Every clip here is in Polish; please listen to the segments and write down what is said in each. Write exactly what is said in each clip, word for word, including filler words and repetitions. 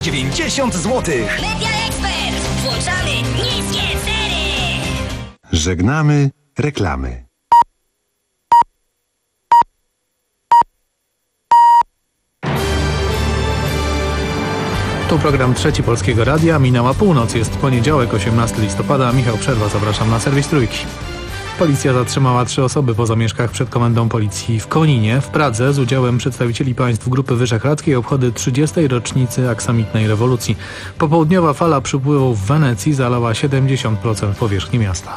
dziewięćdziesiąt złotych. Media Expert. Włączamy niskie ceny. Żegnamy reklamy. Tu program Trzeci Polskiego Radia. Minęła północ, jest poniedziałek, osiemnastego listopada. Michał Przerwa, zapraszam na serwis Trójki. Policja zatrzymała trzy osoby po zamieszkach przed Komendą Policji w Koninie. W Pradze z udziałem przedstawicieli państw Grupy Wyszehradzkiej obchody trzydziestej rocznicy aksamitnej rewolucji. Popołudniowa fala przypływów w Wenecji zalała siedemdziesiąt procent powierzchni miasta.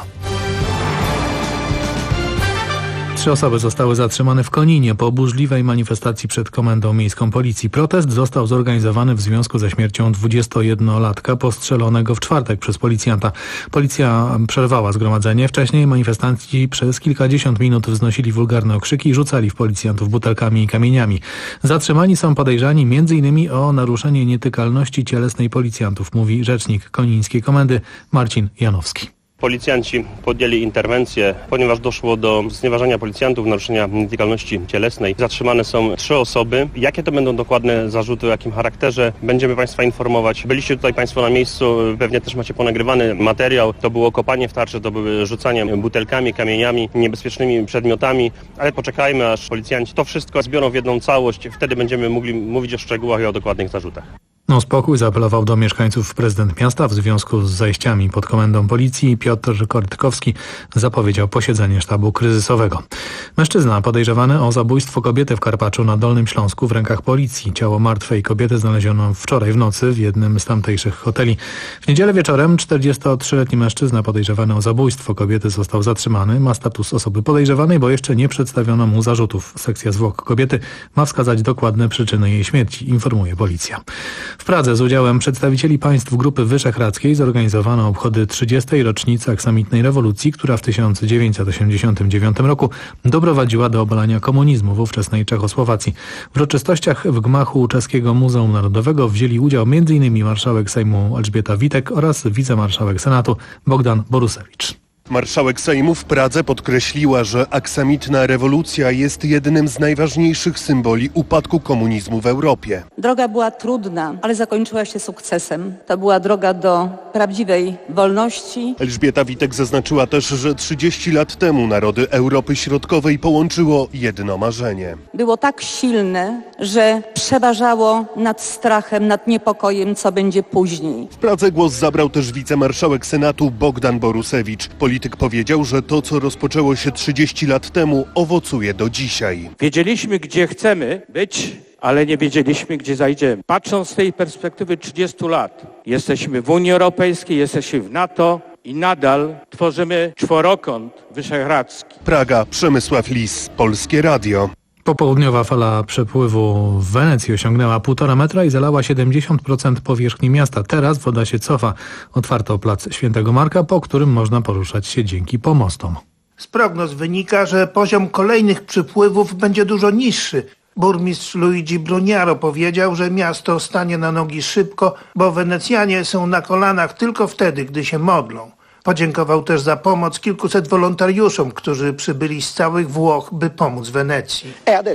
Trzy osoby zostały zatrzymane w Koninie po burzliwej manifestacji przed Komendą Miejską Policji. Protest został zorganizowany w związku ze śmiercią dwudziestojednolatka postrzelonego w czwartek przez policjanta. Policja przerwała zgromadzenie. Wcześniej manifestanci przez kilkadziesiąt minut wznosili wulgarne okrzyki i rzucali w policjantów butelkami i kamieniami. Zatrzymani są podejrzani między innymi o naruszenie nietykalności cielesnej policjantów, mówi rzecznik konińskiej komendy Marcin Janowski. Policjanci podjęli interwencję, ponieważ doszło do znieważania policjantów, naruszenia nietykalności cielesnej. Zatrzymane są trzy osoby. Jakie to będą dokładne zarzuty, o jakim charakterze, będziemy Państwa informować. Byliście tutaj Państwo na miejscu, pewnie też macie ponagrywany materiał. To było kopanie w tarczy, to były rzucanie butelkami, kamieniami, niebezpiecznymi przedmiotami, ale poczekajmy, aż policjanci to wszystko zbiorą w jedną całość. Wtedy będziemy mogli mówić o szczegółach i o dokładnych zarzutach. No spokój zaapelował do mieszkańców prezydent miasta w związku z zajściami pod komendą policji. Piotr Kortkowski zapowiedział posiedzenie sztabu kryzysowego. Mężczyzna podejrzewany o zabójstwo kobiety w Karpaczu na Dolnym Śląsku w rękach policji. Ciało martwej kobiety znaleziono wczoraj w nocy w jednym z tamtejszych hoteli. W niedzielę wieczorem czterdziestotrzyletni mężczyzna podejrzewany o zabójstwo kobiety został zatrzymany. Ma status osoby podejrzewanej, bo jeszcze nie przedstawiono mu zarzutów. Sekcja zwłok kobiety ma wskazać dokładne przyczyny jej śmierci, informuje policja. W Pradze z udziałem przedstawicieli państw Grupy Wyszehradzkiej zorganizowano obchody trzydziestej rocznicy aksamitnej rewolucji, która w tysiąc dziewięćset osiemdziesiątym dziewiątym roku doprowadziła do obalania komunizmu w ówczesnej Czechosłowacji. W uroczystościach w gmachu Czeskiego Muzeum Narodowego wzięli udział m.in. marszałek Sejmu Elżbieta Witek oraz wicemarszałek Senatu Bogdan Borusewicz. Marszałek Sejmu w Pradze podkreśliła, że aksamitna rewolucja jest jednym z najważniejszych symboli upadku komunizmu w Europie. Droga była trudna, ale zakończyła się sukcesem. To była droga do prawdziwej wolności. Elżbieta Witek zaznaczyła też, że trzydzieści lat temu narody Europy Środkowej połączyło jedno marzenie. Było tak silne, że przeważało nad strachem, nad niepokojem, co będzie później. W Pradze głos zabrał też wicemarszałek Senatu Bogdan Borusewicz. Polityk powiedział, że to, co rozpoczęło się trzydzieści lat temu, owocuje do dzisiaj. Wiedzieliśmy, gdzie chcemy być, ale nie wiedzieliśmy, gdzie zajdziemy. Patrząc z tej perspektywy trzydziestu lat, jesteśmy w Unii Europejskiej, jesteśmy w NATO i nadal tworzymy czworokąt wyszehradzki. Praga, Przemysław Lis, Polskie Radio. Popołudniowa fala przepływu w Wenecji osiągnęła półtora metra i zalała siedemdziesiąt procent powierzchni miasta. Teraz woda się cofa. Otwarto plac Świętego Marka, po którym można poruszać się dzięki pomostom. Z prognoz wynika, że poziom kolejnych przypływów będzie dużo niższy. Burmistrz Luigi Brugnaro powiedział, że miasto stanie na nogi szybko, bo Wenecjanie są na kolanach tylko wtedy, gdy się modlą. Podziękował też za pomoc kilkuset wolontariuszom, którzy przybyli z całych Włoch, by pomóc Wenecji.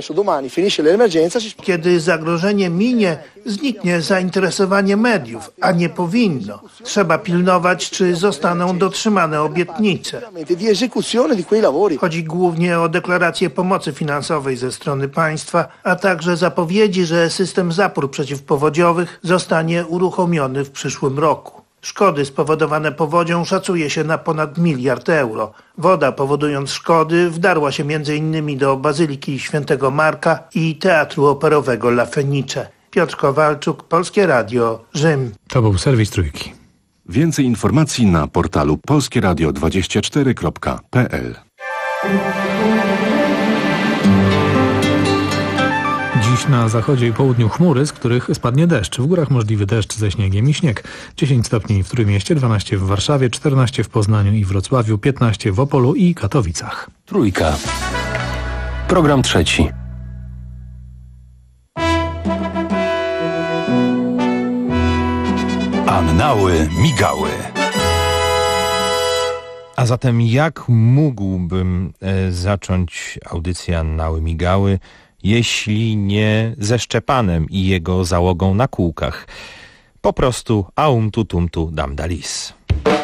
Kiedy zagrożenie minie, zniknie zainteresowanie mediów, a nie powinno. Trzeba pilnować, czy zostaną dotrzymane obietnice. Chodzi głównie o deklarację pomocy finansowej ze strony państwa, a także zapowiedzi, że system zapór przeciwpowodziowych zostanie uruchomiony w przyszłym roku. Szkody spowodowane powodzią szacuje się na ponad miliard euro. Woda, powodując szkody, wdarła się między innymi do Bazyliki Świętego Marka i Teatru Operowego La Fenice. Piotr Kowalczuk, Polskie Radio, Rzym. To był serwis Trójki. Więcej informacji na portalu polskieradio dwadzieścia cztery kropka p l. Dziś na zachodzie i południu chmury, z których spadnie deszcz. W górach możliwy deszcz ze śniegiem i śnieg. dziesięć stopni w Trójmieście, dwanaście w Warszawie, czternaście w Poznaniu i Wrocławiu, piętnaście w Opolu i Katowicach. Trójka. Program trzeci. Annały migały. A zatem jak mógłbym e, zacząć audycję Annały migały, jeśli nie ze Szczepanem i jego załogą na kółkach? po prostu aum tu tum tu dam dalis.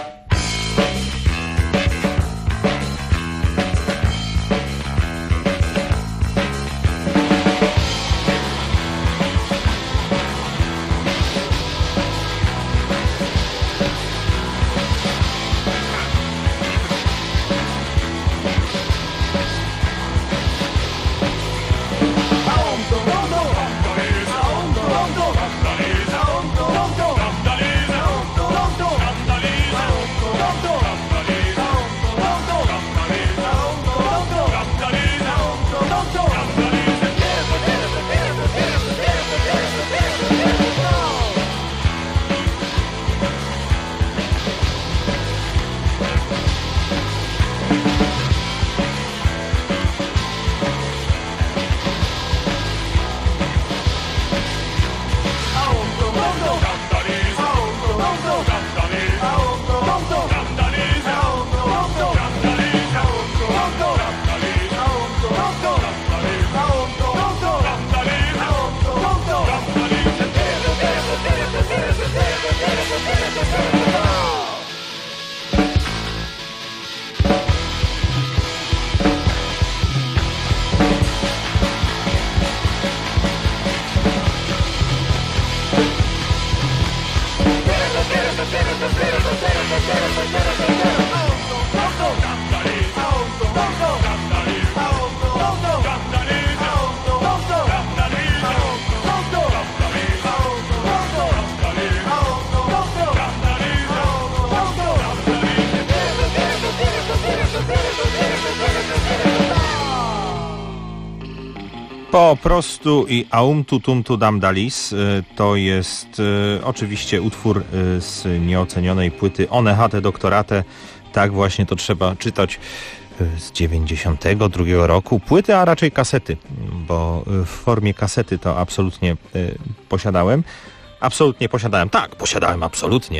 Po prostu i aum tu tum tu dam dalis to jest y, oczywiście utwór y, z nieocenionej płyty One hate doktorate. Tak właśnie to trzeba czytać, y, z dziewięćdziesiątego drugiego roku. Płyty, a raczej kasety, bo y, w formie kasety to absolutnie y, posiadałem. Absolutnie posiadałem. Tak, posiadałem absolutnie.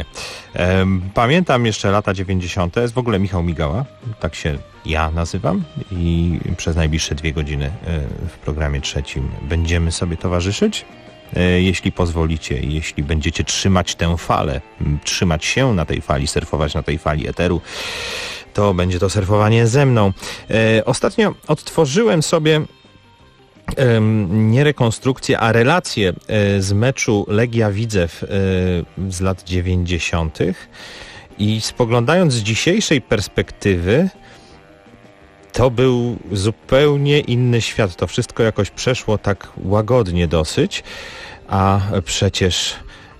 Pamiętam jeszcze lata dziewięćdziesiąte. Jest w ogóle Michał Migała, tak się ja nazywam i przez najbliższe dwie godziny w programie trzecim będziemy sobie towarzyszyć. Jeśli pozwolicie, jeśli będziecie trzymać tę falę, trzymać się na tej fali, surfować na tej fali eteru, to będzie to surfowanie ze mną. Ostatnio odtworzyłem sobie nie rekonstrukcję, a relację z meczu Legia Widzew z lat dziewięćdziesiątych i spoglądając z dzisiejszej perspektywy, to był zupełnie inny świat. To wszystko jakoś przeszło tak łagodnie dosyć, a przecież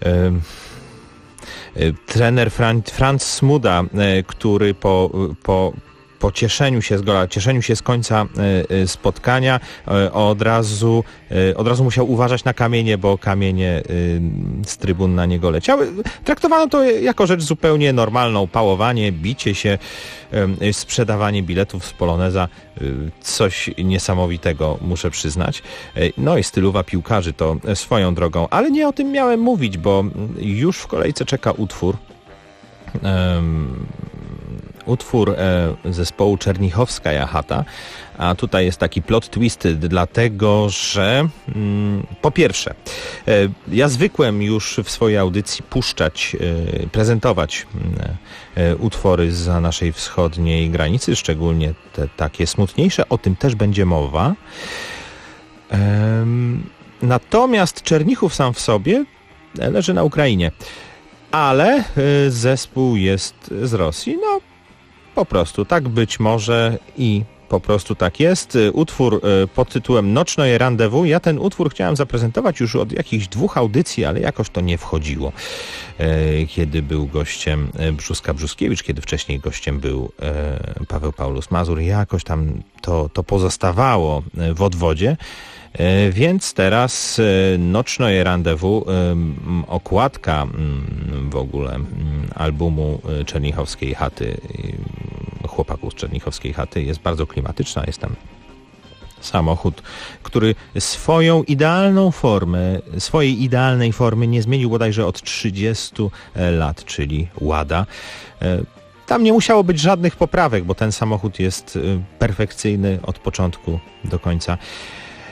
trener Fran- Franz Smuda, który po, po po cieszeniu się z gola, cieszeniu się z końca y, spotkania y, od razu y, od razu musiał uważać na kamienie, bo kamienie y, z trybun na niego leciały. Traktowano to jako rzecz zupełnie normalną. Pałowanie, bicie się, y, sprzedawanie biletów z Poloneza. Y, coś niesamowitego, muszę przyznać. Y, no i stylowa piłkarzy to swoją drogą. Ale nie o tym miałem mówić, bo już w kolejce czeka utwór. Um, utwór e, zespołu Czernichowskaja chata, a tutaj jest taki plot twist, dlatego że mm, po pierwsze, e, ja zwykłem już w swojej audycji puszczać, e, prezentować e, utwory zza naszej wschodniej granicy, szczególnie te takie smutniejsze, o tym też będzie mowa. E, natomiast Czernichów sam w sobie leży na Ukrainie. Ale y, zespół jest z Rosji. No, po prostu tak być może i po prostu tak jest. Utwór y, pod tytułem Nocznoje Randewu. Ja ten utwór chciałem zaprezentować już od jakichś dwóch audycji, ale jakoś to nie wchodziło. Y, kiedy był gościem Brzuska Brzuskiewicz, kiedy wcześniej gościem był y, Paweł Paulus Mazur, jakoś tam to, to pozostawało w odwodzie. Więc teraz Nocznoje Randewu, okładka w ogóle albumu Czernichowskiej chaty, chłopaków z Czernichowskiej chaty jest bardzo klimatyczna. Jest tam samochód, który swoją idealną formę, swojej idealnej formy nie zmienił bodajże od trzydziestu lat, czyli Łada. Tam nie musiało być żadnych poprawek, bo ten samochód jest perfekcyjny od początku do końca.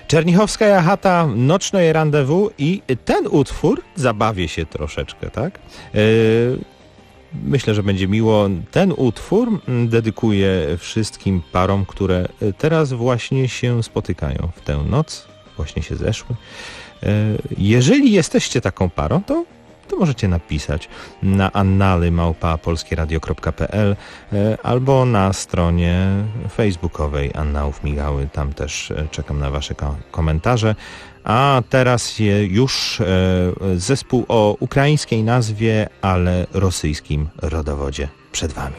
Czernichowska chata, Nocne Rendezvous i ten utwór, zabawię się troszeczkę, tak? Yy, myślę, że będzie miło. Ten utwór dedykuję wszystkim parom, które teraz właśnie się spotykają w tę noc, właśnie się zeszły. Yy, jeżeli jesteście taką parą, to to możecie napisać na annaly małpa polskieradio kropka pe el albo na stronie facebookowej Annałów Migały. Tam też czekam na wasze ko- komentarze. A teraz już zespół o ukraińskiej nazwie, ale rosyjskim rodowodzie przed wami.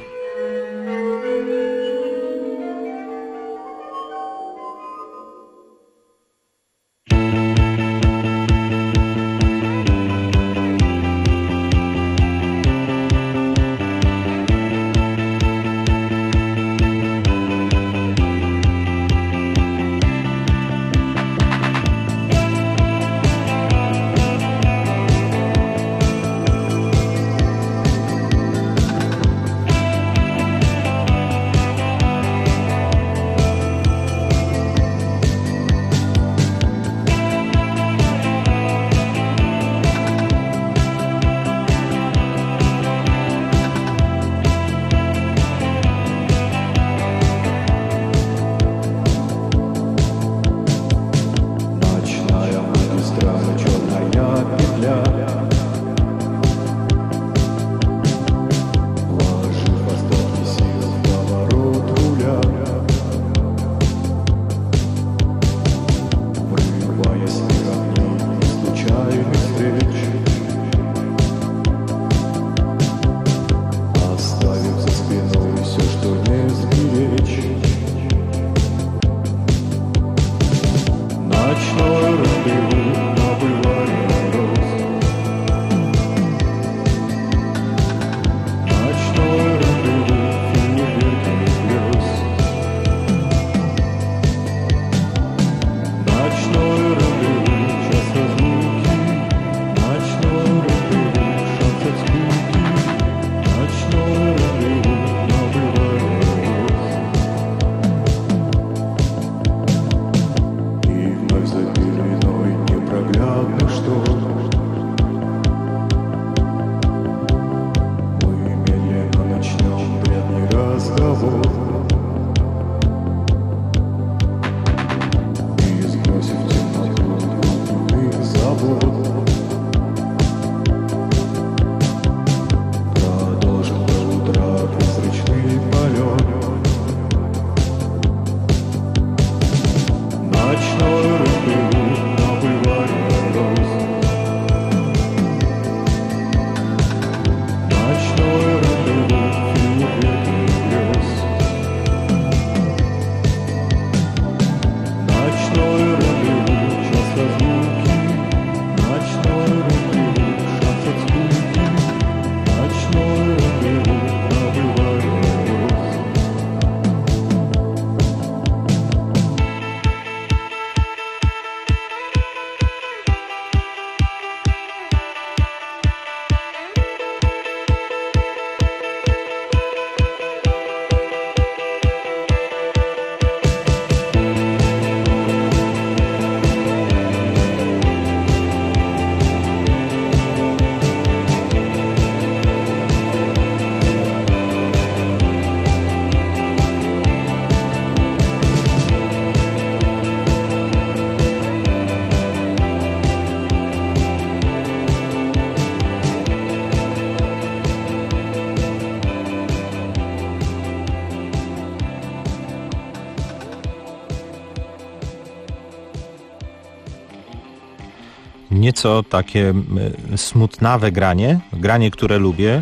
Nieco takie smutnawe granie, granie, które lubię,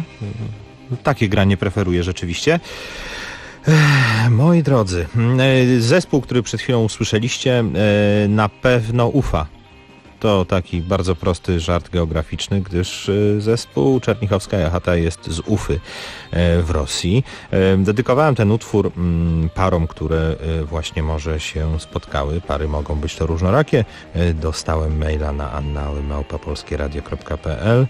takie granie preferuję rzeczywiście. Moi drodzy, zespół, który przed chwilą usłyszeliście, na pewno ufa. To taki bardzo prosty żart geograficzny, gdyż zespół Czernichowska chata jest z Ufy w Rosji. Dedykowałem ten utwór parom, które właśnie może się spotkały. Pary mogą być to różnorakie. Dostałem maila na annały małpa polskieradio kropka pe el.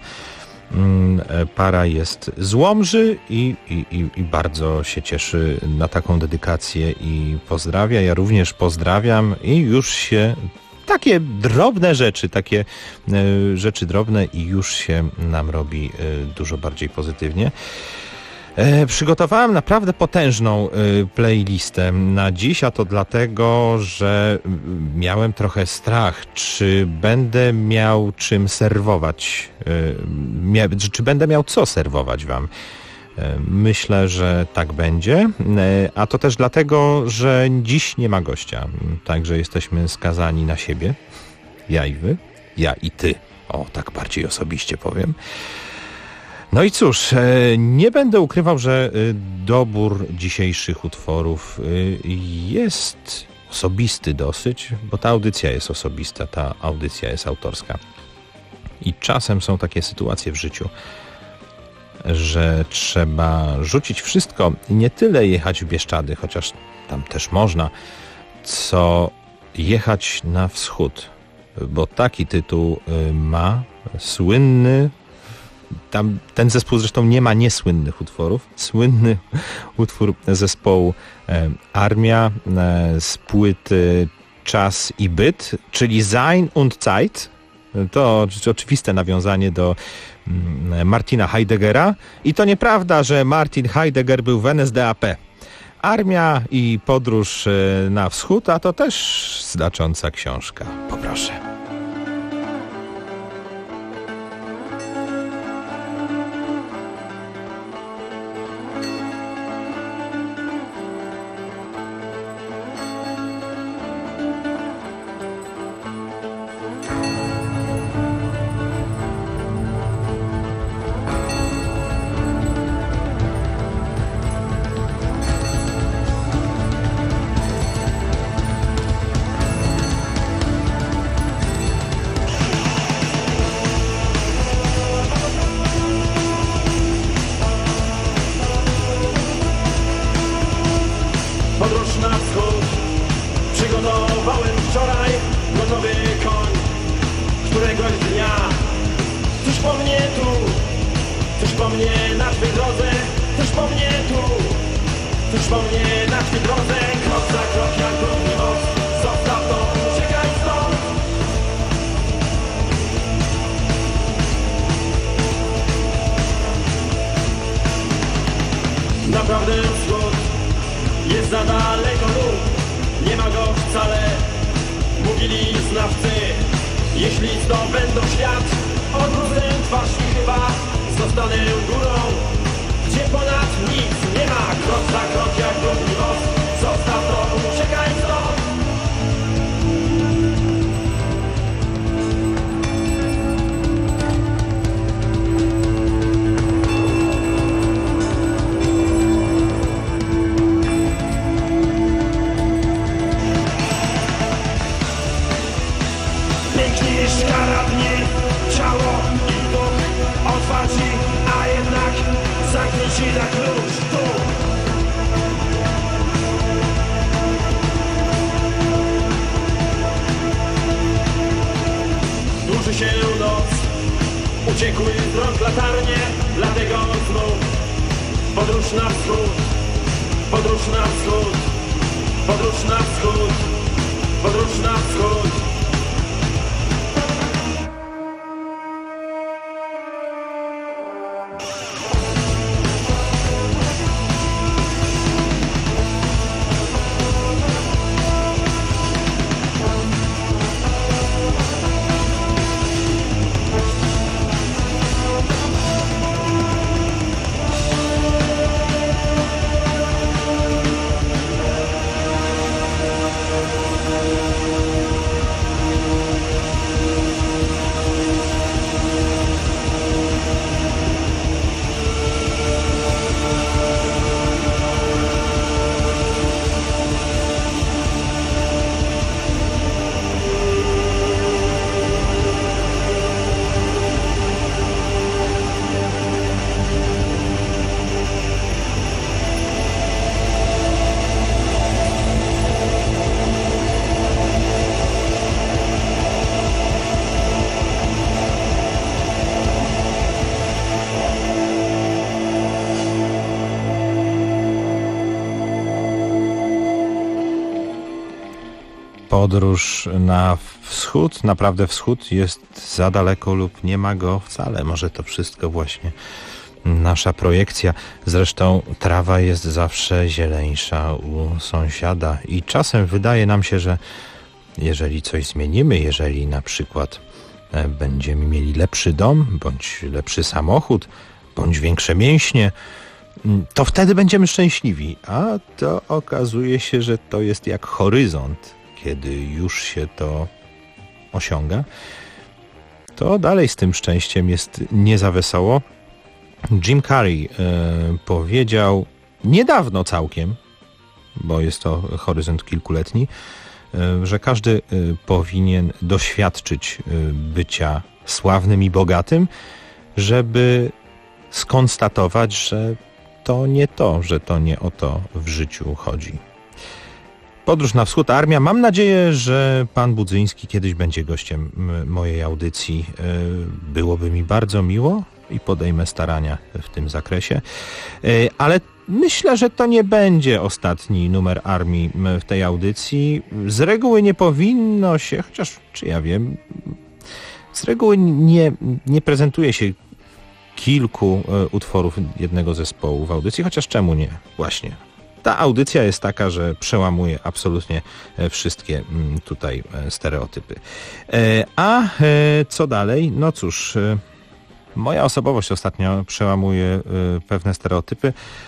Para jest z Łomży i, i, i bardzo się cieszy na taką dedykację i pozdrawia. Ja również pozdrawiam i już się takie drobne rzeczy, takie e, rzeczy drobne i już się nam robi e, dużo bardziej pozytywnie. E, przygotowałem naprawdę potężną e, playlistę na dziś, a to dlatego, że miałem trochę strach, czy będę miał czym serwować, e, mia, czy będę miał co serwować wam. E, myślę, że tak będzie, e, a to też dlatego, że dziś nie ma gościa, także jesteśmy skazani na siebie, ja i wy, ja i ty, o tak bardziej osobiście powiem. No i cóż, nie będę ukrywał, że dobór dzisiejszych utworów jest osobisty dosyć, bo ta audycja jest osobista, ta audycja jest autorska. I czasem są takie sytuacje w życiu, że trzeba rzucić wszystko i nie tyle jechać w Bieszczady, chociaż tam też można, co jechać na wschód, bo taki tytuł ma słynny, tam ten zespół zresztą nie ma niesłynnych utworów. Słynny utwór zespołu e, Armia e, z płyty Czas i Byt, czyli Sein und Zeit. To oczywiste nawiązanie do mm, Martina Heideggera. I to nieprawda, że Martin Heidegger był w N S D A P. Armia i podróż e, na wschód, a to też znacząca książka. Poproszę. podróż na wschód, naprawdę wschód jest za daleko lub nie ma go wcale. Może to wszystko właśnie nasza projekcja. Zresztą trawa jest zawsze zieleńsza u sąsiada i czasem wydaje nam się, że jeżeli coś zmienimy, jeżeli na przykład będziemy mieli lepszy dom, bądź lepszy samochód, bądź większe mięśnie, to wtedy będziemy szczęśliwi. A to okazuje się, że to jest jak horyzont. Kiedy już się to osiąga, to dalej z tym szczęściem jest nie za wesoło. Jim Carrey e, powiedział niedawno całkiem, bo jest to horyzont kilkuletni, e, że każdy e, powinien doświadczyć e, bycia sławnym i bogatym, żeby skonstatować, że to nie to, że to nie o to w życiu chodzi. Podróż na wschód, armia. Mam nadzieję, że pan Budzyński kiedyś będzie gościem mojej audycji. Byłoby mi bardzo miło i podejmę starania w tym zakresie. Ale myślę, że to nie będzie ostatni numer armii w tej audycji. Z reguły nie powinno się, chociaż czy ja wiem, z reguły nie, nie prezentuje się kilku utworów jednego zespołu w audycji, chociaż czemu nie? Właśnie. Ta audycja jest taka, że przełamuje absolutnie wszystkie tutaj stereotypy. A co dalej? No cóż, moja osobowość ostatnio przełamuje pewne stereotypy.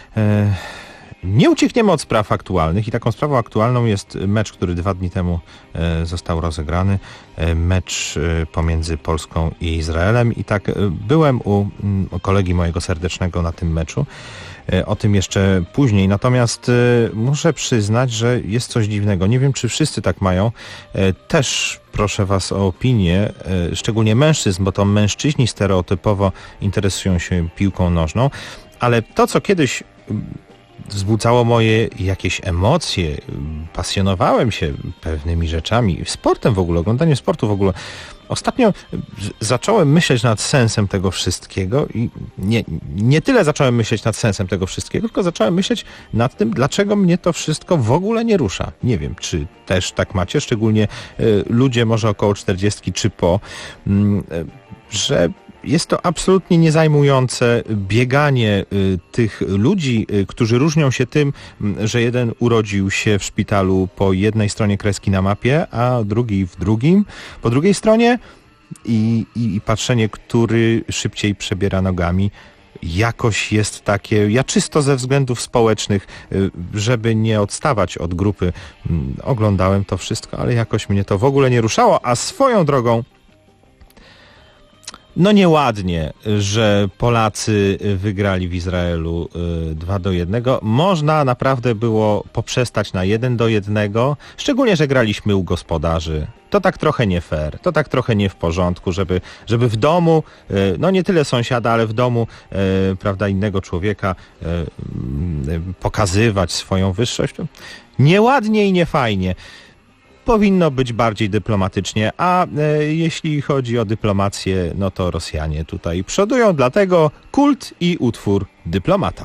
Nie uciekniemy od spraw aktualnych i taką sprawą aktualną jest mecz, który dwa dni temu został rozegrany. Mecz pomiędzy Polską i Izraelem i tak byłem u kolegi mojego serdecznego na tym meczu. O tym jeszcze później. Natomiast muszę przyznać, że jest coś dziwnego. Nie wiem, czy wszyscy tak mają. Też proszę was o opinię, szczególnie mężczyzn, bo to mężczyźni stereotypowo interesują się piłką nożną, ale to, co kiedyś wzbudzało moje jakieś emocje, pasjonowałem się pewnymi rzeczami, sportem w ogóle, oglądaniem sportu w ogóle. Ostatnio zacząłem myśleć nad sensem tego wszystkiego i nie, nie tyle zacząłem myśleć nad sensem tego wszystkiego, tylko zacząłem myśleć nad tym, dlaczego mnie to wszystko w ogóle nie rusza. Nie wiem, czy też tak macie, szczególnie y, ludzie może około czterdziestki czy po, y, że jest to absolutnie niezajmujące bieganie y, tych ludzi, y, którzy różnią się tym, y, że jeden urodził się w szpitalu po jednej stronie kreski na mapie, a drugi w drugim, po drugiej stronie i, i, i patrzenie, który szybciej przebiera nogami. Jakoś jest takie, ja czysto ze względów społecznych, y, żeby nie odstawać od grupy, y, oglądałem to wszystko, ale jakoś mnie to w ogóle nie ruszało, a swoją drogą no nieładnie, że Polacy wygrali w Izraelu dwa do jednego. Można naprawdę było poprzestać na jeden do jednego, szczególnie, że graliśmy u gospodarzy. To tak trochę nie fair, to tak trochę nie w porządku, żeby, żeby w domu, no nie tyle sąsiada, ale w domu, prawda, innego człowieka pokazywać swoją wyższość. Nieładnie i niefajnie. Powinno być bardziej dyplomatycznie, a e, jeśli chodzi o dyplomację, no to Rosjanie tutaj przodują, dlatego kult i utwór Dyplomata.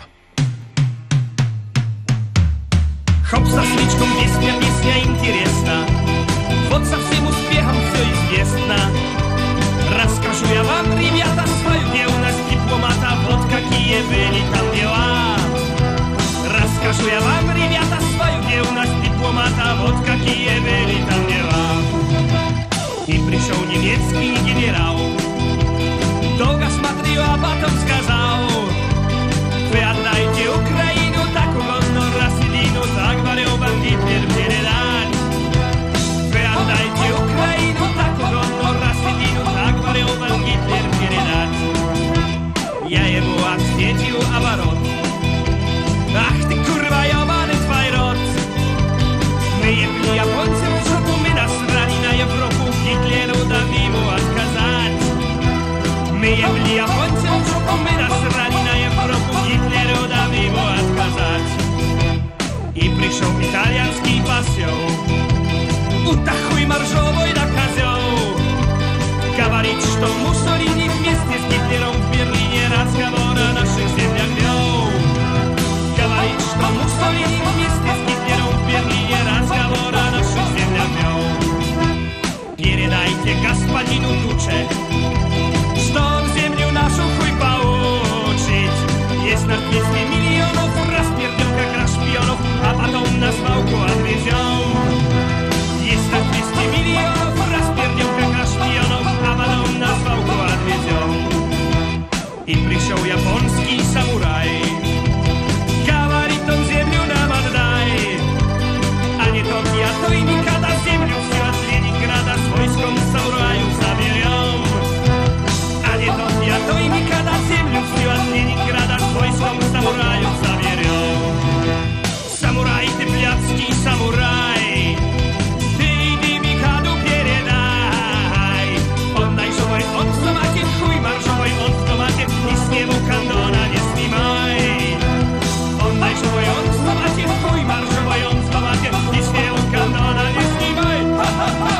Хоп, со свечком песня, песня интересна. Вот со всем успехом все известно. Расскажу я вам, ребята, свою юность дипломата. Вот какие были там дела. Расскажу я вам, ребята, свою юность дипломата. Вот какие были там дела. И пришел немецкий генерал. Долго смотрел, а потом сказал: вы отдайте Украину так угодно, раз едину, так говорил вам Гитлер передать. Вы отдайте Украину так угодно, раз едину, так говорил вам Гитлер передать. Я ему ответил оборот: ах ты kurwa jebany twój rod. My jebli Japońcem w żopu, my nasrali na Europę, Hitleru damy mu odkazać. My jebli Japońcem w żopu, my nasrali na Europę, Hitleru damy mu odkazać. I przyszł italiański pasją, utachuj marszowo i nakazał говорить, что Муссолини вместе с Гитлером в Берлине разговор о наших землях вел. Говорит, что Муссолини вместе с Гитлером в Берлине разговор о наших землях вел. i prišiel japonský samuraj. Gabaritom zemľu nám oddaj. Ani Tokia to i nikada zemľu vsiať z Leningrada s vojskom samuraju zabieram. Ani Tokia to i nikada zemľu vsiať z Leningrada s vojskom samuraju zabieram. Samuraj, ty pliacký samuraj, ty idy mi chadu pieredaj. Oddaj svoj odstomatev, chuj maršovoj odstomatev, ni sniemu kandona nesnímaj. Oddaj svoj odstomatev, chuj maršovoj odstomatev, ni sniemu kandona nesnímaj. Ha, ha, ha.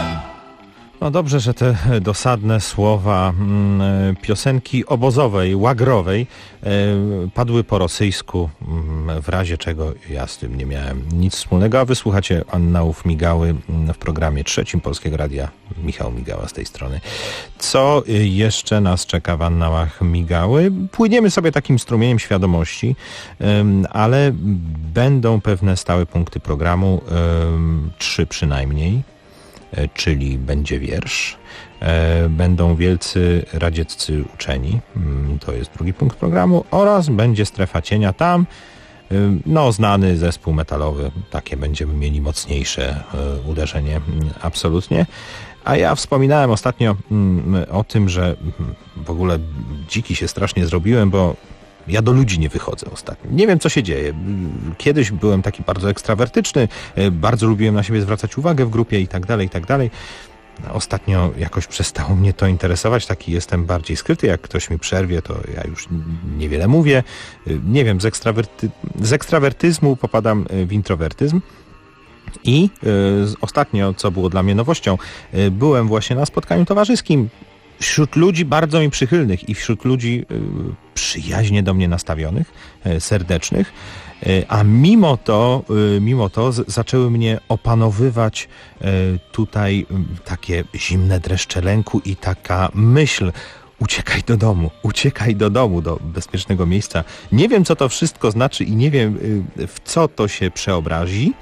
No dobrze, że te dosadne słowa mm, piosenki obozowej, łagrowej e, padły po rosyjsku, mm, w razie czego ja z tym nie miałem nic wspólnego, a wysłuchacie annałów Migały w programie trzecim Polskiego Radia. Michał Migała z tej strony. Co jeszcze nas czeka w annałach Migały? Płyniemy sobie takim strumieniem świadomości, um, ale będą pewne stałe punkty programu, um, trzy przynajmniej. Czyli będzie wiersz, będą wielcy radzieccy uczeni, to jest drugi punkt programu, oraz będzie strefa cienia, tam no znany zespół metalowy, takie będziemy mieli mocniejsze uderzenie absolutnie. A ja wspominałem ostatnio o tym, że w ogóle dziki się strasznie zrobiłem, bo ja do ludzi nie wychodzę ostatnio. Nie wiem, co się dzieje. Kiedyś byłem taki bardzo ekstrawertyczny, bardzo lubiłem na siebie zwracać uwagę w grupie i tak dalej, i tak dalej. Ostatnio jakoś przestało mnie to interesować. Taki jestem bardziej skryty. Jak ktoś mi przerwie, to ja już niewiele mówię. Nie wiem, z, ekstrawerty... z ekstrawertyzmu popadam w introwertyzm. I y, ostatnio, co było dla mnie nowością, y, byłem właśnie na spotkaniu towarzyskim wśród ludzi bardzo mi przychylnych i wśród ludzi y, przyjaźnie do mnie nastawionych, y, serdecznych, y, a mimo to, y, mimo to z, zaczęły mnie opanowywać y, tutaj y, takie zimne dreszcze lęku i taka myśl: uciekaj do domu, uciekaj do domu, do bezpiecznego miejsca. Nie wiem, co to wszystko znaczy i nie wiem, y, w co to się przeobrazi.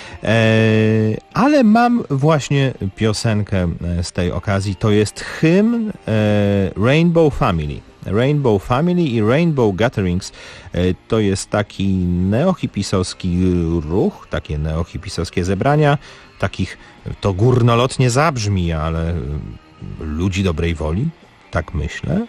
E, ale mam właśnie piosenkę z tej okazji. To jest hymn e, Rainbow Family. Rainbow Family i Rainbow Gatherings e, to jest taki neohipisowski ruch, takie neohipisowskie zebrania, takich, to górnolotnie zabrzmi, ale ludzi dobrej woli, tak myślę.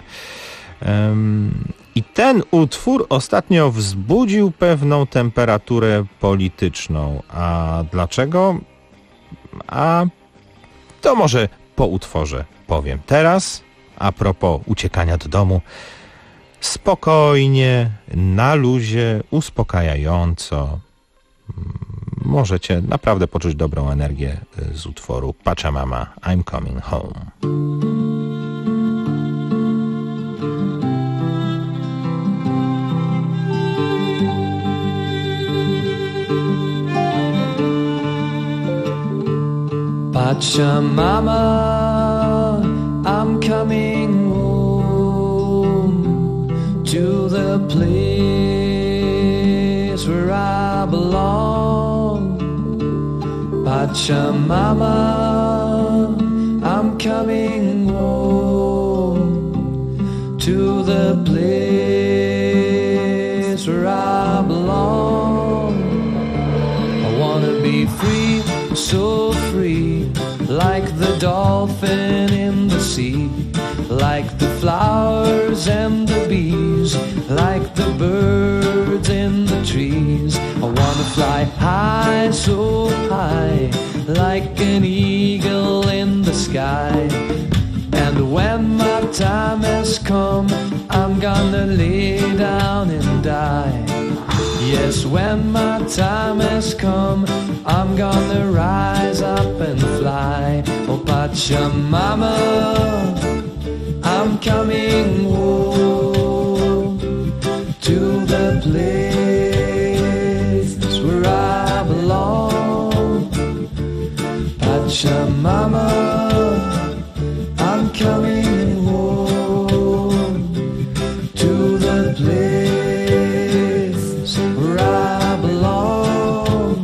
I ten utwór ostatnio wzbudził pewną temperaturę polityczną. A dlaczego? A to może po utworze powiem. Teraz, a propos uciekania do domu, spokojnie, na luzie, uspokajająco możecie naprawdę poczuć dobrą energię z utworu Pachamama, I'm Coming Home. Pachamama, I'm coming home to the place where I belong. Pachamama, I'm coming home to the place where I belong. I wanna be free, so free, like the dolphin in the sea, like the flowers and the bees, like the birds in the trees. I wanna fly high, so high, like an eagle in the sky. And when my time has come, I'm gonna lay down and die. Yes, when my time has come, I'm gonna rise up and fly. Oh, Pachamama, I'm coming home to the place where I belong. Pachamama, I'm coming home to the place where I belong.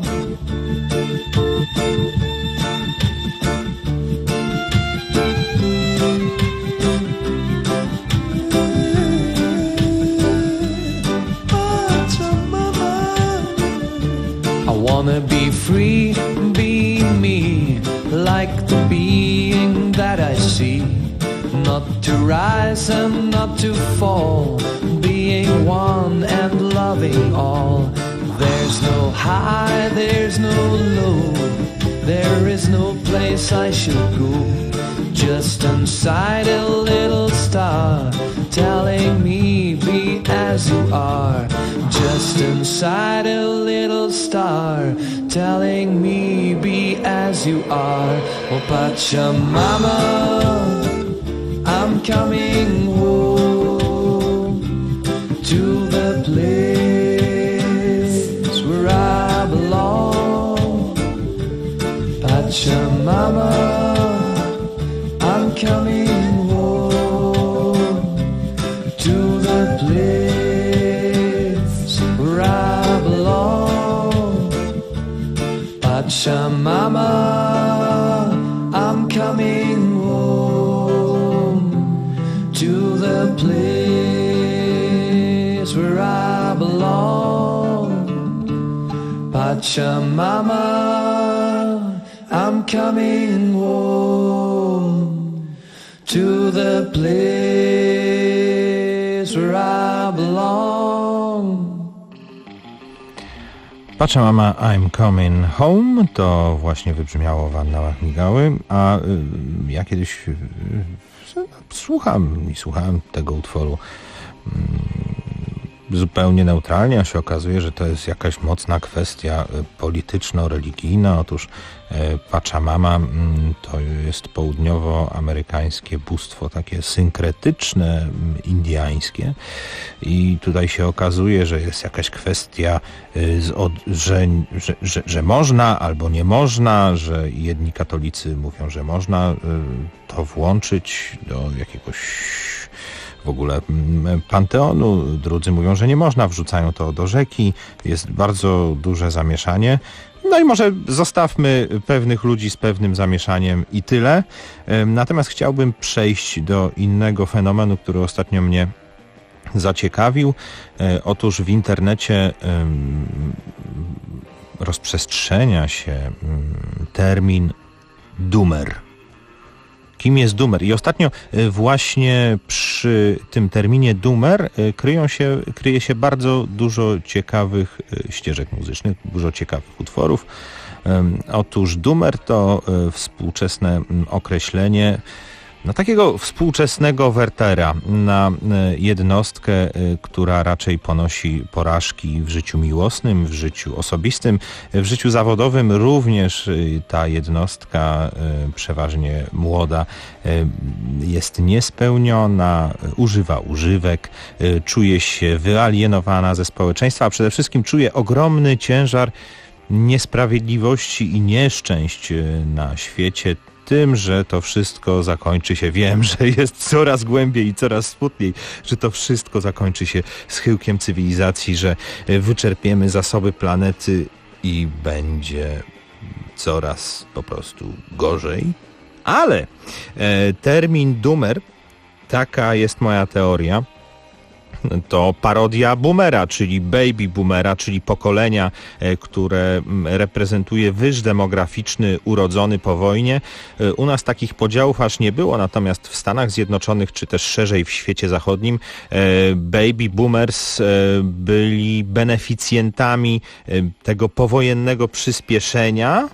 free, be me, like the being that I see. Not to rise and not to fall, being one and loving all. There's no high, there's no low, there is no place I should go. Just inside a little star, telling me be as you are. Just inside a little star, telling me be as you are. Oh Pachamama, I'm coming home to the place where I belong. Pachamama, I'm coming home to the place where I belong. Pachamama, I'm coming home to the place where I belong. Pachamama, I'm coming home to the place where I belong. Pachamama, I'm coming home to właśnie wybrzmiało w Annałach Migały, a y, ja kiedyś y, słucham i słuchałem tego utworu y, zupełnie neutralnie, a się okazuje, że to jest jakaś mocna kwestia polityczno-religijna. Otóż Pachamama to jest południowoamerykańskie bóstwo, takie synkretyczne, indyjskie, i tutaj się okazuje, że jest jakaś kwestia, że, że, że, że można albo nie można, że jedni katolicy mówią, że można to włączyć do jakiegoś w ogóle panteonu, drudzy mówią, że nie można, wrzucają to do rzeki, jest bardzo duże zamieszanie. No i może zostawmy pewnych ludzi z pewnym zamieszaniem i tyle. Natomiast chciałbym przejść do innego fenomenu, który ostatnio mnie zaciekawił. Otóż w internecie rozprzestrzenia się termin doomer. Kim jest doomer? I ostatnio właśnie przy tym terminie doomer kryją się, kryje się bardzo dużo ciekawych ścieżek muzycznych, dużo ciekawych utworów. Otóż doomer to współczesne określenie na takiego współczesnego Wertera, na jednostkę, która raczej ponosi porażki w życiu miłosnym, w życiu osobistym, w życiu zawodowym. Również ta jednostka, przeważnie młoda, jest niespełniona, używa używek, czuje się wyalienowana ze społeczeństwa, a przede wszystkim czuje ogromny ciężar niesprawiedliwości i nieszczęść na świecie. Tym, że to wszystko zakończy się, wiem, że jest coraz głębiej i coraz smutniej, że to wszystko zakończy się schyłkiem cywilizacji, że wyczerpiemy zasoby planety i będzie coraz po prostu gorzej. Ale e, termin doomer, taka jest moja teoria, to parodia boomera, czyli baby boomera, czyli pokolenia, które reprezentuje wyż demograficzny urodzony po wojnie. U nas takich podziałów aż nie było, natomiast w Stanach Zjednoczonych, czy też szerzej w świecie zachodnim, baby boomers byli beneficjentami tego powojennego przyspieszenia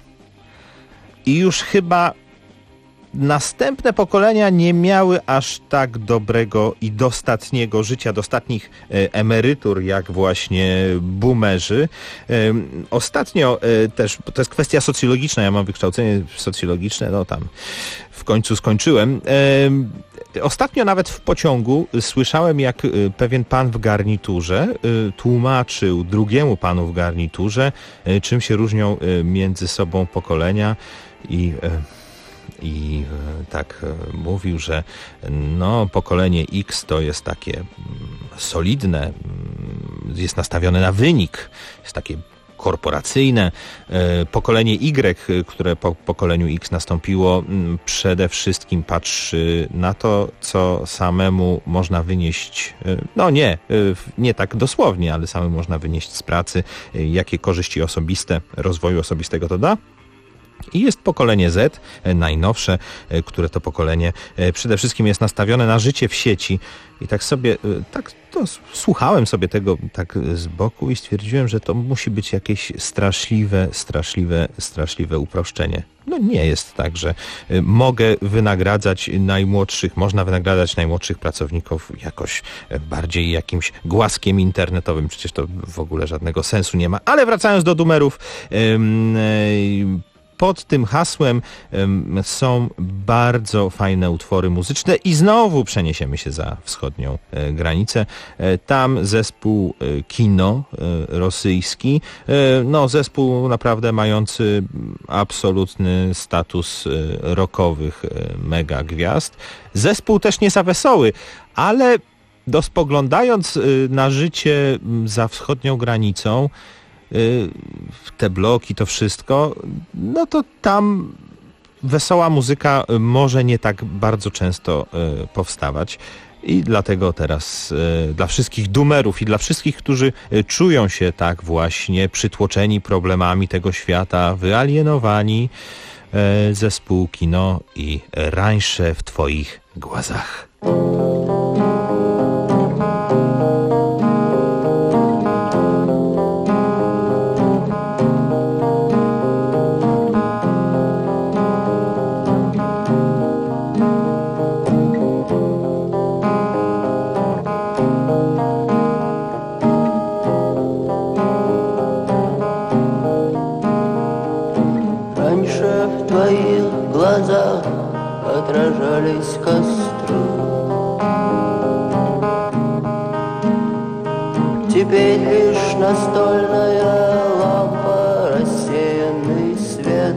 i już chyba następne pokolenia nie miały aż tak dobrego i dostatniego życia, dostatnich e, emerytur, jak właśnie boomerzy. E, ostatnio e, też, to jest kwestia socjologiczna, ja mam wykształcenie socjologiczne, no tam w końcu skończyłem. E, ostatnio nawet w pociągu słyszałem, jak pewien pan w garniturze e, tłumaczył drugiemu panu w garniturze, e, czym się różnią e, między sobą pokolenia i e, I tak mówił, że no, pokolenie X to jest takie solidne, jest nastawione na wynik, jest takie korporacyjne. Pokolenie Y, które po pokoleniu X nastąpiło, przede wszystkim patrzy na to, co samemu można wynieść, no nie, nie tak dosłownie, ale samemu można wynieść z pracy, jakie korzyści osobiste, rozwoju osobistego to da. I jest pokolenie Z, najnowsze, które to pokolenie przede wszystkim jest nastawione na życie w sieci. I tak sobie, tak to słuchałem sobie tego tak z boku i stwierdziłem, że to musi być jakieś straszliwe, straszliwe, straszliwe uproszczenie. No nie jest tak, że mogę wynagradzać najmłodszych, można wynagradzać najmłodszych pracowników jakoś bardziej jakimś głaskiem internetowym. Przecież to w ogóle żadnego sensu nie ma. Ale wracając do doomerów, yy, pod tym hasłem um, są bardzo fajne utwory muzyczne i znowu przeniesiemy się za wschodnią e, granicę. E, tam zespół e, Kino e, rosyjski, e, no zespół naprawdę mający absolutny status e, rockowych e, mega gwiazd. Zespół też nie za wesoły, ale do spoglądając e, na życie za wschodnią granicą, te bloki, to wszystko, no to tam wesoła muzyka może nie tak bardzo często powstawać. I dlatego teraz dla wszystkich doomerów i dla wszystkich, którzy czują się tak właśnie przytłoczeni problemami tego świata, wyalienowani, zespół Kino i Rańsze w twoich głazach. Отражались костры. Теперь лишь настольная лампа, рассеянный свет.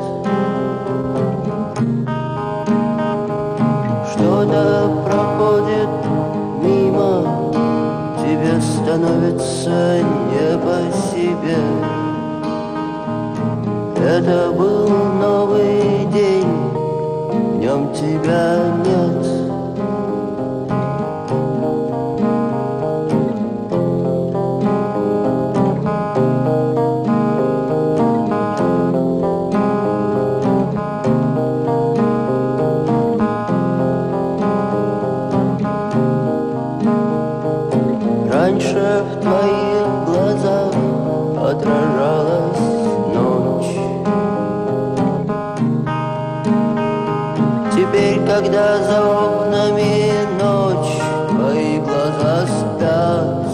Что-то проходит мимо, тебе становится не по себе. Это был новый день, в нем тебя нет. Раньше в твоих глазах отражалась ночь. Теперь, когда за окнами ночь, твои глаза спят.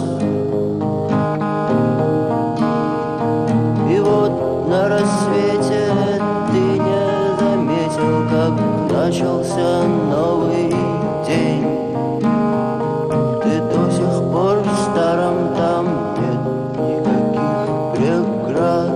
И вот на рассвете ты не заметил, как начался новый день. Ты до сих пор в старом, там нет никаких преград.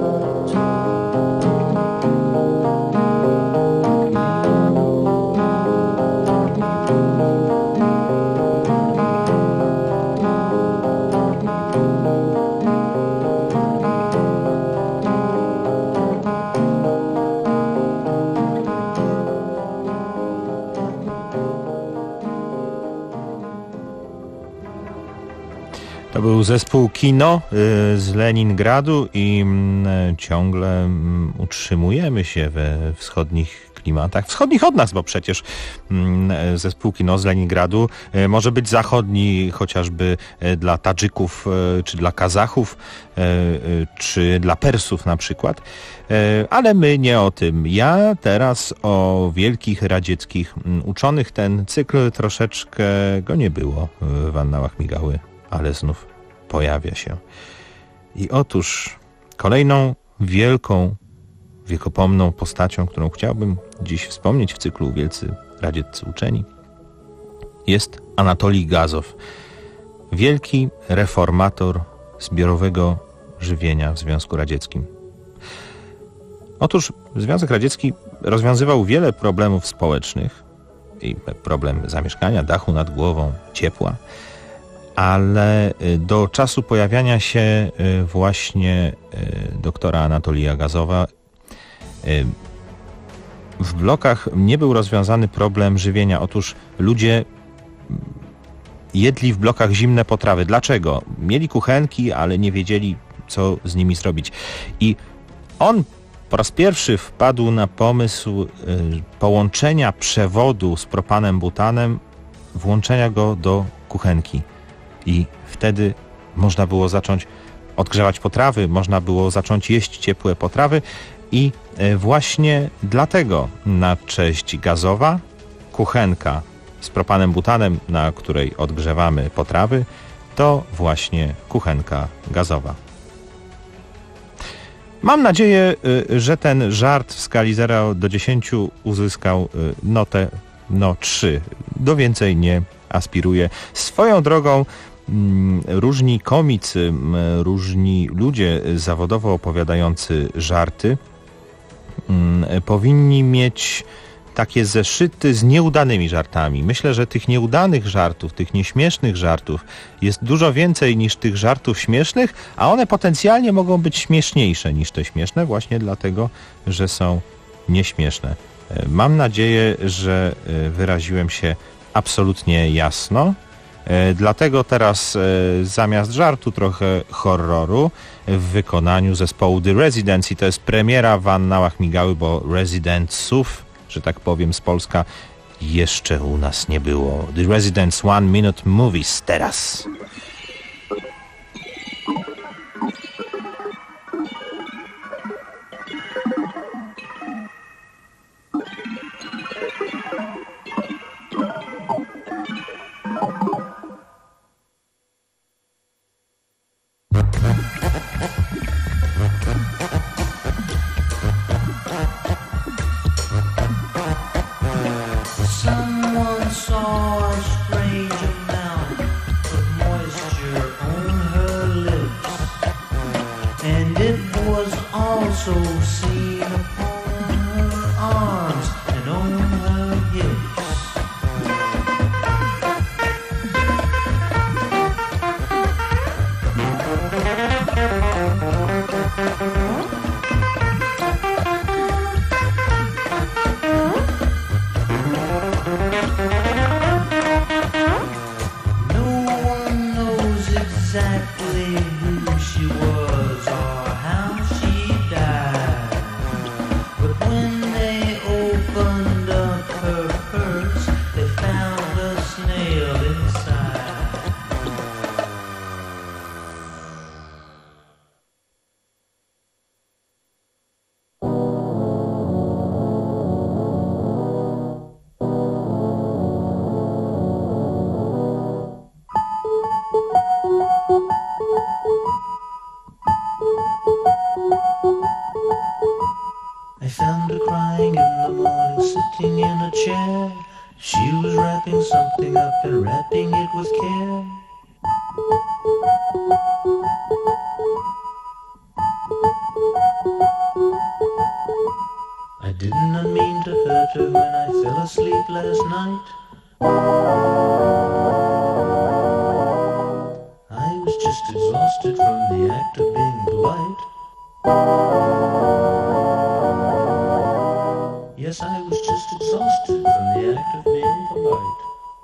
To był zespół Kino z Leningradu i ciągle utrzymujemy się we wschodnich klimatach. Wschodnich od nas, bo przecież zespół Kino z Leningradu może być zachodni chociażby dla Tadżyków, czy dla Kazachów, czy dla Persów na przykład. Ale my nie o tym. Ja teraz o wielkich radzieckich uczonych. Ten cykl troszeczkę go nie było w annałach migały, ale znów pojawia się. I otóż kolejną wielką, wiekopomną postacią, którą chciałbym dziś wspomnieć w cyklu Wielcy Radzieccy Uczeni, jest Anatolij Gazow. Wielki reformator zbiorowego żywienia w Związku Radzieckim. Otóż Związek Radziecki rozwiązywał wiele problemów społecznych i problem zamieszkania, dachu nad głową, ciepła. ale do czasu pojawiania się właśnie doktora Anatolija Gazowa w blokach nie był rozwiązany problem żywienia. Otóż ludzie jedli w blokach zimne potrawy. Dlaczego? Mieli kuchenki, ale nie wiedzieli, co z nimi zrobić. I on po raz pierwszy wpadł na pomysł y, połączenia przewodu z propanem butanem, włączenia go do kuchenki. I wtedy można było zacząć odgrzewać potrawy, można było zacząć jeść ciepłe potrawy i y, właśnie dlatego na cześć Gazowa kuchenka z propanem butanem, na której odgrzewamy potrawy, to właśnie kuchenka gazowa. Mam nadzieję, że ten żart w skali zera do dziesięciu uzyskał notę no trzy. Do więcej nie aspiruję. Swoją drogą różni komicy, różni ludzie zawodowo opowiadający żarty powinni mieć takie zeszyty z nieudanymi żartami. Myślę, że tych nieudanych żartów, tych nieśmiesznych żartów jest dużo więcej niż tych żartów śmiesznych, a one potencjalnie mogą być śmieszniejsze niż te śmieszne właśnie dlatego, że są nieśmieszne. Mam nadzieję, że wyraziłem się absolutnie jasno. Dlatego teraz zamiast żartu trochę horroru w wykonaniu zespołu The Residents i to jest premiera w annałach migały, bo Residentsów, że tak powiem, z Polska jeszcze u nas nie było. The Residents One Minute Movies teraz. Someone saw a strange amount of moisture on her lips, and it was also seen upon her arms and on her hips. Exactly who she was or how she died, but when they opened up her purse, they found a snail inside. I found her crying in the morning, sitting in a chair. She was wrapping something up and wrapping it with care. I did not mean to hurt her when I fell asleep last night. I was just exhausted from the act of being polite. Yes, I was just exhausted from the act of being polite.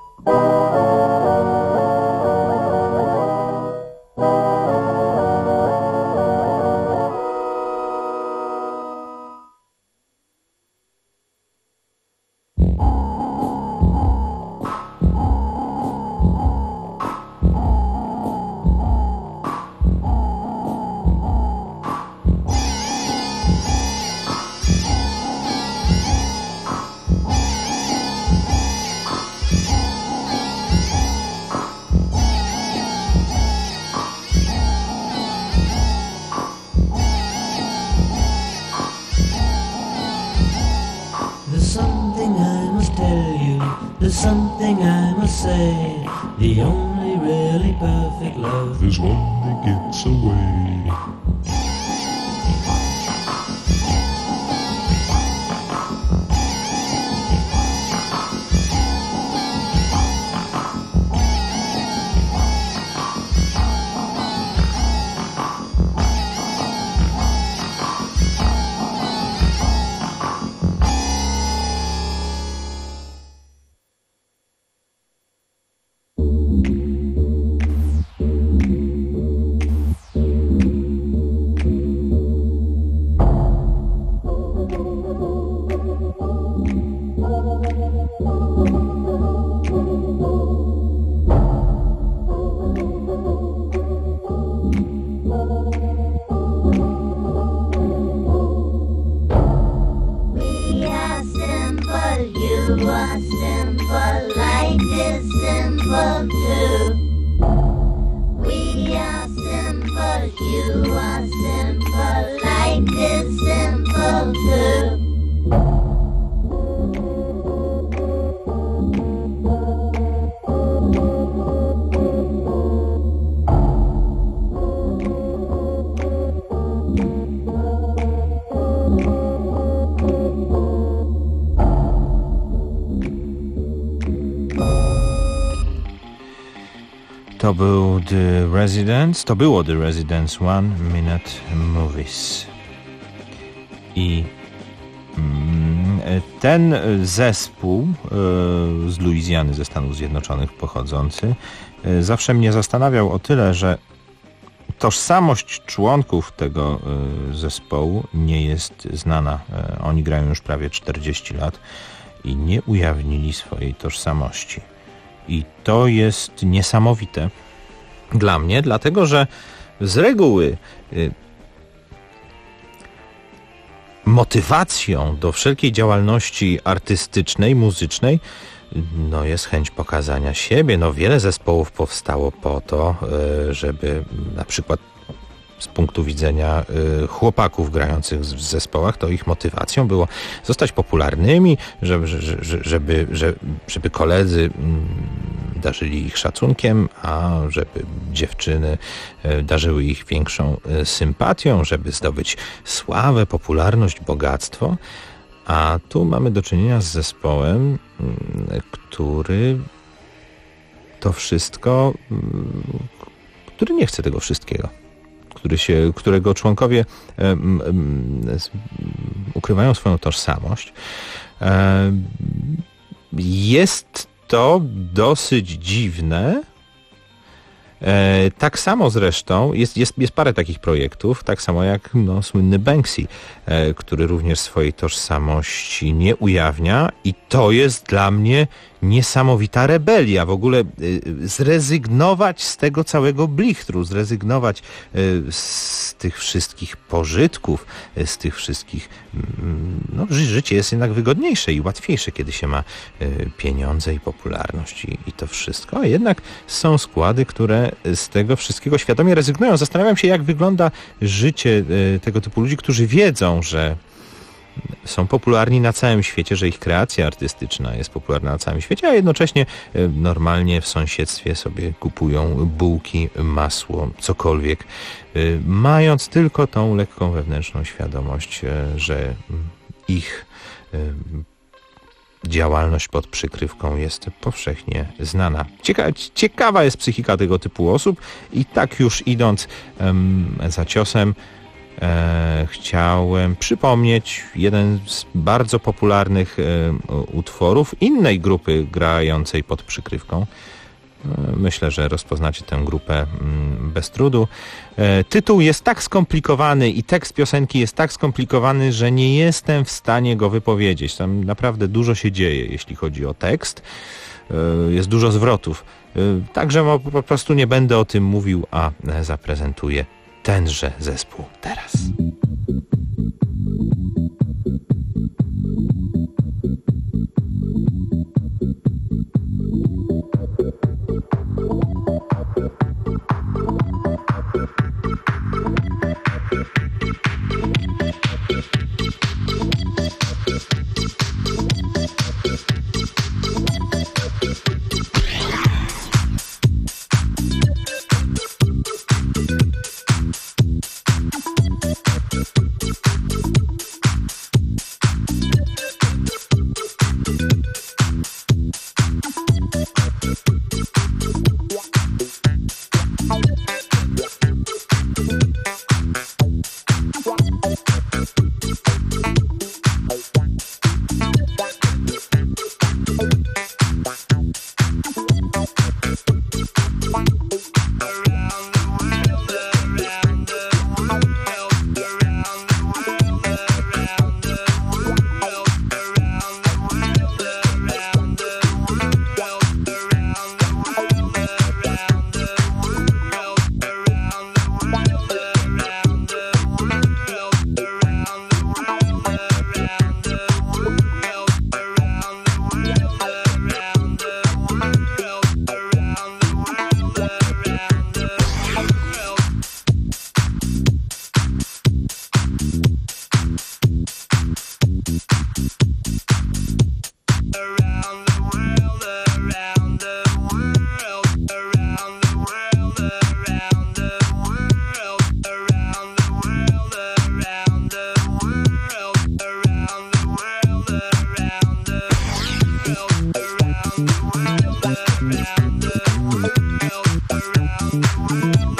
There's something I must say. The only really perfect love is one that gets away. You are simple like this simple too. To był The Residents, to było The Residents One Minute Movies. I ten zespół z Luizjany, ze Stanów Zjednoczonych pochodzący, zawsze mnie zastanawiał o tyle, że tożsamość członków tego zespołu nie jest znana. Oni grają już prawie czterdzieści lat i nie ujawnili swojej tożsamości. I to jest niesamowite dla mnie, dlatego że z reguły y, motywacją do wszelkiej działalności artystycznej, muzycznej no jest chęć pokazania siebie. No wiele zespołów powstało po to, y, żeby na przykład z punktu widzenia y, chłopaków grających w zespołach, to ich motywacją było zostać popularnymi, żeby, żeby, żeby, żeby koledzy darzyli ich szacunkiem, a żeby dziewczyny darzyły ich większą sympatią, żeby zdobyć sławę, popularność, bogactwo. A tu mamy do czynienia z zespołem, który to wszystko, który nie chce tego wszystkiego. Który się, którego członkowie um, um, ukrywają swoją tożsamość. Um, jest to dosyć dziwne. E, tak samo zresztą, jest, jest, jest parę takich projektów, tak samo jak no, słynny Banksy, e, który również swojej tożsamości nie ujawnia i to jest dla mnie niesamowita rebelia. W ogóle y, zrezygnować z tego całego blichtru, zrezygnować y, z tych wszystkich pożytków, y, z tych wszystkich... Y, no, ży, życie jest jednak wygodniejsze i łatwiejsze, kiedy się ma y, pieniądze i popularność i, i to wszystko. A jednak są składy, które z tego wszystkiego świadomie rezygnują. Zastanawiam się, jak wygląda życie y, tego typu ludzi, którzy wiedzą, że są popularni na całym świecie, że ich kreacja artystyczna jest popularna na całym świecie, a jednocześnie normalnie w sąsiedztwie sobie kupują bułki, masło, cokolwiek, mając tylko tą lekką wewnętrzną świadomość, że ich działalność pod przykrywką jest powszechnie znana. Cieka ciekawa jest psychika tego typu osób i tak już idąc um, za ciosem, E, chciałem przypomnieć jeden z bardzo popularnych e, utworów innej grupy grającej pod przykrywką. E, myślę, że rozpoznacie tę grupę m, bez trudu. E, tytuł jest tak skomplikowany i tekst piosenki jest tak skomplikowany, że nie jestem w stanie go wypowiedzieć. Tam naprawdę dużo się dzieje, jeśli chodzi o tekst. E, jest dużo zwrotów. E, także po, po prostu nie będę o tym mówił, a zaprezentuję tenże zespół teraz.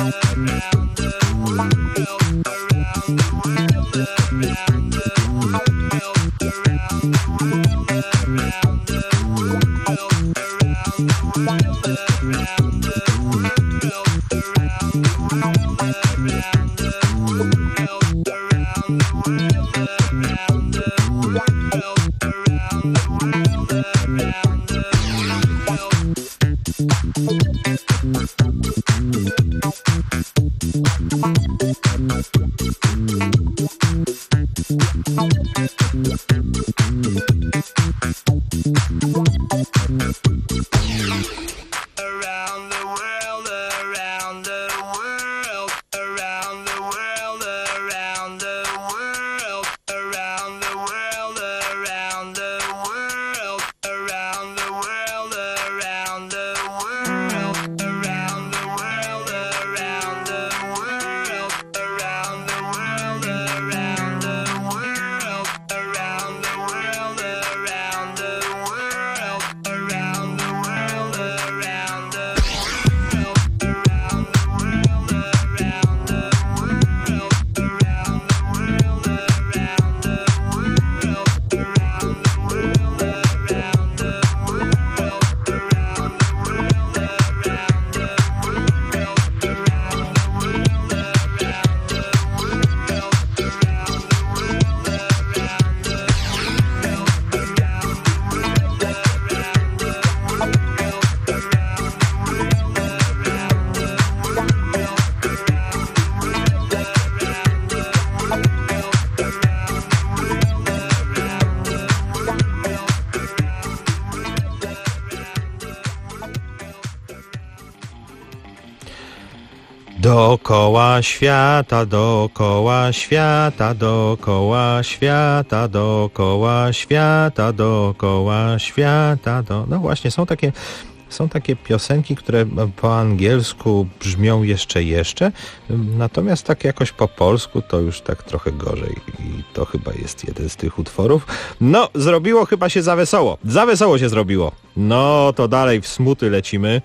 Dookoła świata, dookoła świata, dookoła świata, dookoła świata, dookoła świata, do... No właśnie, są takie, są takie piosenki, które po angielsku brzmią jeszcze jeszcze, natomiast tak jakoś po polsku to już tak trochę gorzej i to chyba jest jeden z tych utworów. No, zrobiło chyba się za wesoło, za wesoło się zrobiło. No, to dalej w smuty lecimy.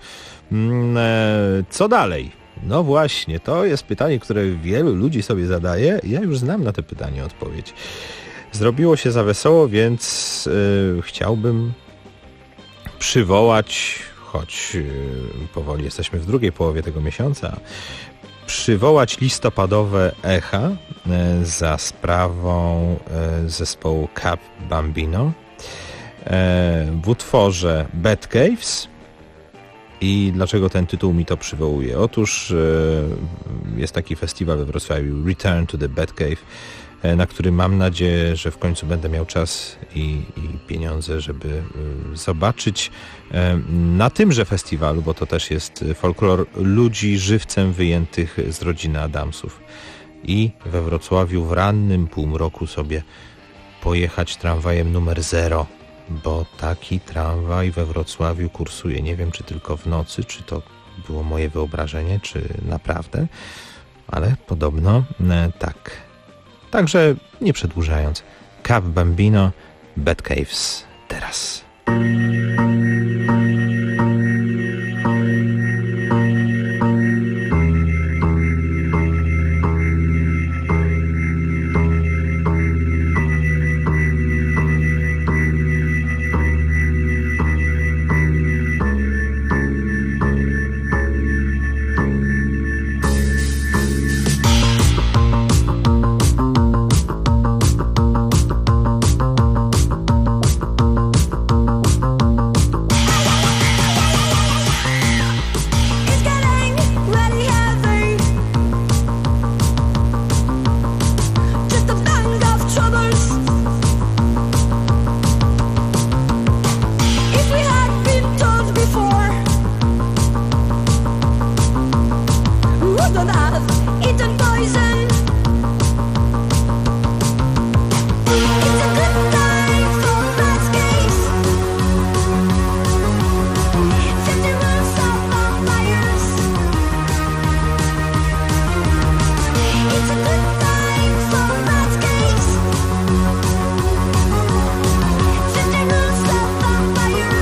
Co dalej? No właśnie, to jest pytanie, które wielu ludzi sobie zadaje. Ja już znam na to pytanie odpowiedź. Zrobiło się za wesoło, więc yy, chciałbym przywołać, choć yy, powoli jesteśmy w drugiej połowie tego miesiąca, przywołać listopadowe echa yy, za sprawą yy, zespołu Cap Bambino yy, w utworze Batcaves. I dlaczego ten tytuł mi to przywołuje? Otóż e, jest taki festiwal we Wrocławiu, Return to the Batcave, e, na który mam nadzieję, że w końcu będę miał czas i, i pieniądze, żeby e, zobaczyć e, na tymże festiwalu, bo to też jest folklor ludzi żywcem wyjętych z rodziny Adamsów. I we Wrocławiu w rannym półmroku sobie pojechać tramwajem numer zero. Bo taki tramwaj we Wrocławiu kursuje. Nie wiem, czy tylko w nocy, czy to było moje wyobrażenie, czy naprawdę, ale podobno e, tak. Także nie przedłużając, Cap Bambino, Batcaves teraz.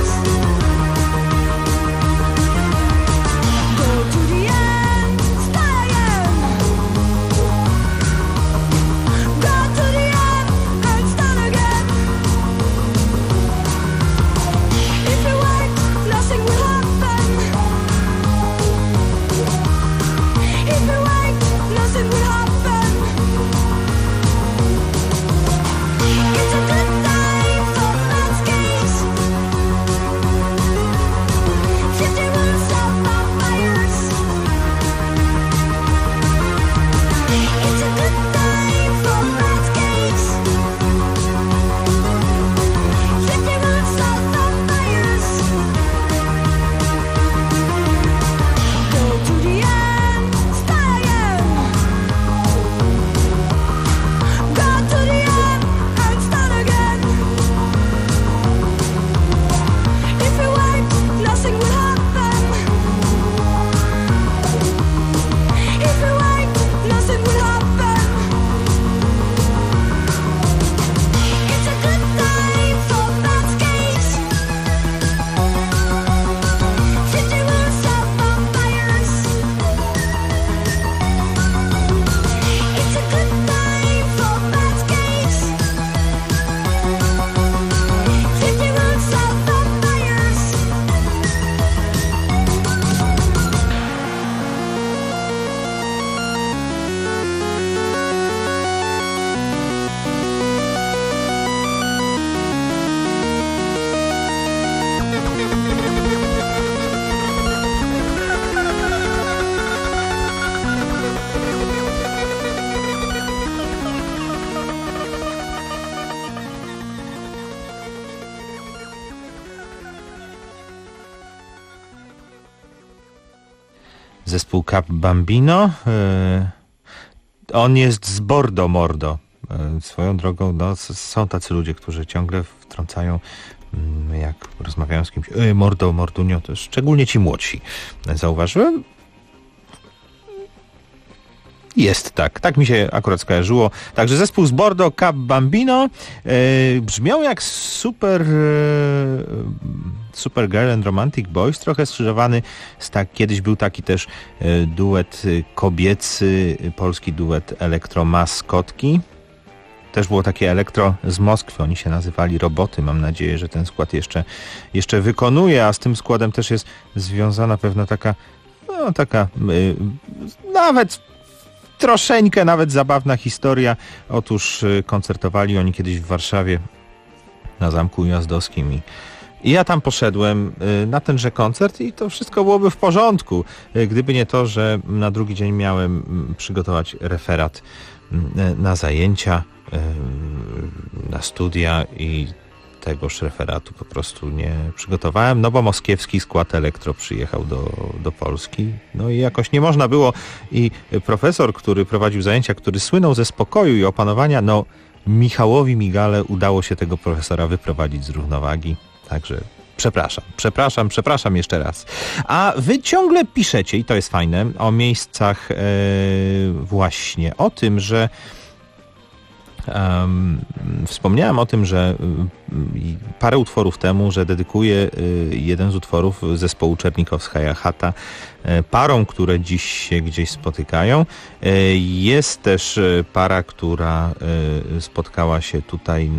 Stop! zespół Cap Bambino. On jest z Bordo Mordo. Swoją drogą, no, są tacy ludzie, którzy ciągle wtrącają, jak rozmawiają z kimś, e, Mordo, Mordunio, to szczególnie ci młodsi. Zauważyłem? Jest tak, tak mi się akurat skojarzyło. Także zespół z Bordo, Cap Bambino, e, brzmiał jak super, e, super Girl and Romantic Boys, trochę skrzyżowany z tak, kiedyś był taki też e, duet kobiecy, polski duet elektromaskotki. Też było takie elektro z Moskwy, oni się nazywali Roboty. Mam nadzieję, że ten skład jeszcze, jeszcze wykonuje, a z tym składem też jest związana pewna taka, no taka, y, nawet troszeczkę nawet zabawna historia. Otóż y, koncertowali oni kiedyś w Warszawie na Zamku Ujazdowskim i I ja tam poszedłem y, na tenże koncert i to wszystko byłoby w porządku, y, gdyby nie to, że na drugi dzień miałem y, przygotować referat y, na zajęcia, na studia i tegoż referatu po prostu nie przygotowałem, no bo moskiewski skład elektro przyjechał do, do Polski, no i jakoś nie można było i profesor, który prowadził zajęcia, który słynął ze spokoju i opanowania, no Michałowi Migale udało się tego profesora wyprowadzić z równowagi, także przepraszam, przepraszam, przepraszam jeszcze raz. A wy ciągle piszecie, i to jest fajne, o miejscach e, właśnie, o tym, że Um, wspomniałem o tym, że um, parę utworów temu, że dedykuję y, jeden z utworów zespołu Czernikowskaja Chata y, parom, które dziś się gdzieś spotykają. Y, jest też y, para, która y, spotkała się tutaj